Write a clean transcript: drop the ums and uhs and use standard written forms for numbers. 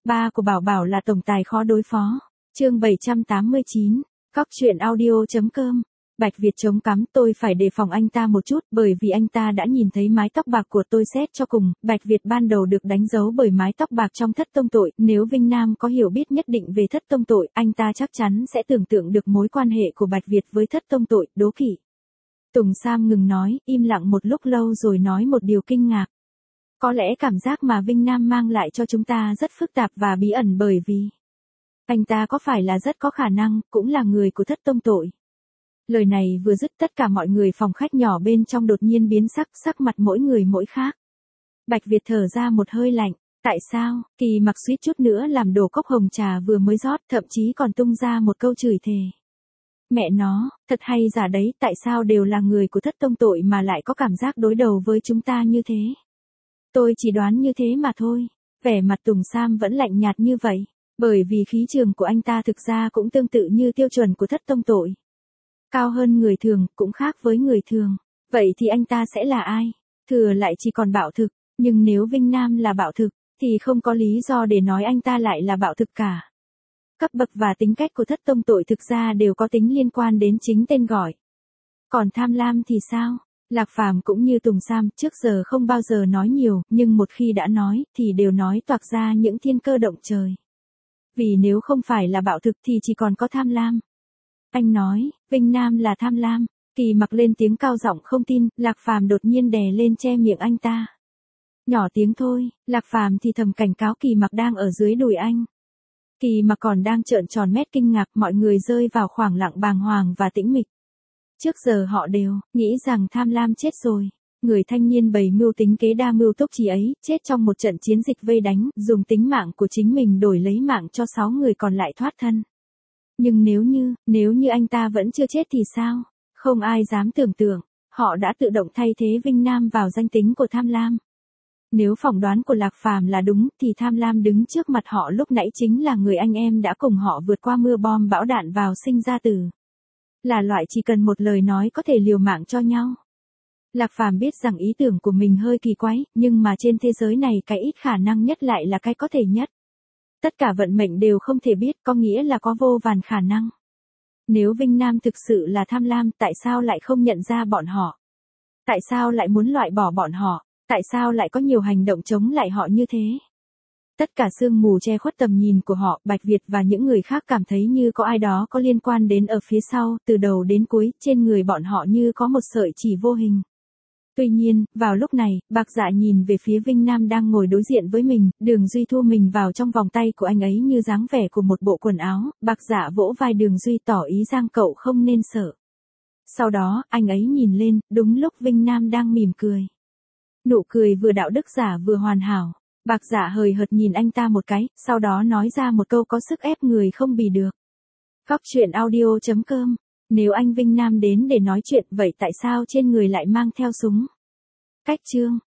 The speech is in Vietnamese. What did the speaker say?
Ba của Bảo Bảo là tổng tài khó đối phó. Chương 789, Cóc truyện audio.com. Bạch Việt chống cắm, tôi phải đề phòng anh ta một chút, bởi vì anh ta đã nhìn thấy mái tóc bạc của tôi. Xét cho cùng, Bạch Việt ban đầu được đánh dấu bởi mái tóc bạc trong Thất Tông Tội. Nếu Vinh Nam có hiểu biết nhất định về Thất Tông Tội, anh ta chắc chắn sẽ tưởng tượng được mối quan hệ của Bạch Việt với Thất Tông Tội. Đố kỵ. Tùng Sam ngừng nói, im lặng một lúc lâu rồi nói một điều kinh ngạc. Có lẽ cảm giác mà Vinh Nam mang lại cho chúng ta rất phức tạp và bí ẩn, bởi vì anh ta có phải là rất có khả năng, cũng là người của Thất Tông Tội. Lời này vừa dứt, tất cả mọi người phòng khách nhỏ bên trong đột nhiên biến sắc, sắc mặt mỗi người mỗi khác. Bạch Việt thở ra một hơi lạnh. Tại sao? Kỳ Mặc suýt chút nữa làm đổ cốc hồng trà vừa mới rót, thậm chí còn tung ra một câu chửi thề. Mẹ nó, thật hay giả đấy, tại sao đều là người của Thất Tông Tội mà lại có cảm giác đối đầu với chúng ta như thế? Tôi chỉ đoán như thế mà thôi. Vẻ mặt Tùng Sam vẫn lạnh nhạt như vậy, bởi vì khí trường của anh ta thực ra cũng tương tự như tiêu chuẩn của Thất Tông Tội. Cao hơn người thường, cũng khác với người thường. Vậy thì anh ta sẽ là ai? Thừa lại chỉ còn bạo thực, nhưng nếu Vinh Nam là bạo thực, thì không có lý do để nói anh ta lại là bạo thực cả. Cấp bậc và tính cách của Thất Tông Tội thực ra đều có tính liên quan đến chính tên gọi. Còn tham lam thì sao? Lạc Phàm cũng như Tùng Sam trước giờ không bao giờ nói nhiều, nhưng một khi đã nói, thì đều nói toạc ra những thiên cơ động trời. Vì nếu không phải là bạo thực thì chỉ còn có tham lam. Anh nói, Vinh Nam là tham lam. Kỳ Mặc lên tiếng cao giọng không tin, Lạc Phàm đột nhiên đè lên che miệng anh ta. Nhỏ tiếng thôi, Lạc Phàm thì thầm cảnh cáo Kỳ Mặc đang ở dưới đùi anh. Kỳ Mặc còn đang trợn tròn mắt kinh ngạc, mọi người rơi vào khoảng lặng bàng hoàng và tĩnh mịch. Trước giờ họ đều nghĩ rằng tham lam chết rồi. Người thanh niên bày mưu tính kế đa mưu túc trí ấy, chết trong một trận chiến dịch vây đánh, dùng tính mạng của chính mình đổi lấy mạng cho 6 người còn lại thoát thân. Nhưng nếu như anh ta vẫn chưa chết thì sao? Không ai dám tưởng tượng, họ đã tự động thay thế Vinh Nam vào danh tính của tham lam. Nếu phỏng đoán của Lạc Phàm là đúng, thì tham lam đứng trước mặt họ lúc nãy chính là người anh em đã cùng họ vượt qua mưa bom bão đạn vào sinh ra tử. Là loại chỉ cần một lời nói có thể liều mạng cho nhau. Lạc Phàm biết rằng ý tưởng của mình hơi kỳ quái, nhưng mà trên thế giới này cái ít khả năng nhất lại là cái có thể nhất. Tất cả vận mệnh đều không thể biết, có nghĩa là có vô vàn khả năng. Nếu Vinh Nam thực sự là tham lam, tại sao lại không nhận ra bọn họ? Tại sao lại muốn loại bỏ bọn họ? Tại sao lại có nhiều hành động chống lại họ như thế? Tất cả sương mù che khuất tầm nhìn của họ, Bạch Việt và những người khác cảm thấy như có ai đó có liên quan đến ở phía sau, từ đầu đến cuối, trên người bọn họ như có một sợi chỉ vô hình. Tuy nhiên, vào lúc này, Bạc Dạ nhìn về phía Vinh Nam đang ngồi đối diện với mình, Đường Duy thu mình vào trong vòng tay của anh ấy như dáng vẻ của một bộ quần áo, Bạc Dạ vỗ vai Đường Duy tỏ ý rằng cậu không nên sợ. Sau đó, anh ấy nhìn lên, đúng lúc Vinh Nam đang mỉm cười. Nụ cười vừa đạo đức giả vừa hoàn hảo. Bạc Dạ hời hợt nhìn anh ta một cái, sau đó nói ra một câu có sức ép người không bì được. Cóc truyện audio.com. Nếu anh Vinh Nam đến để nói chuyện, vậy tại sao trên người lại mang theo súng? Cách chương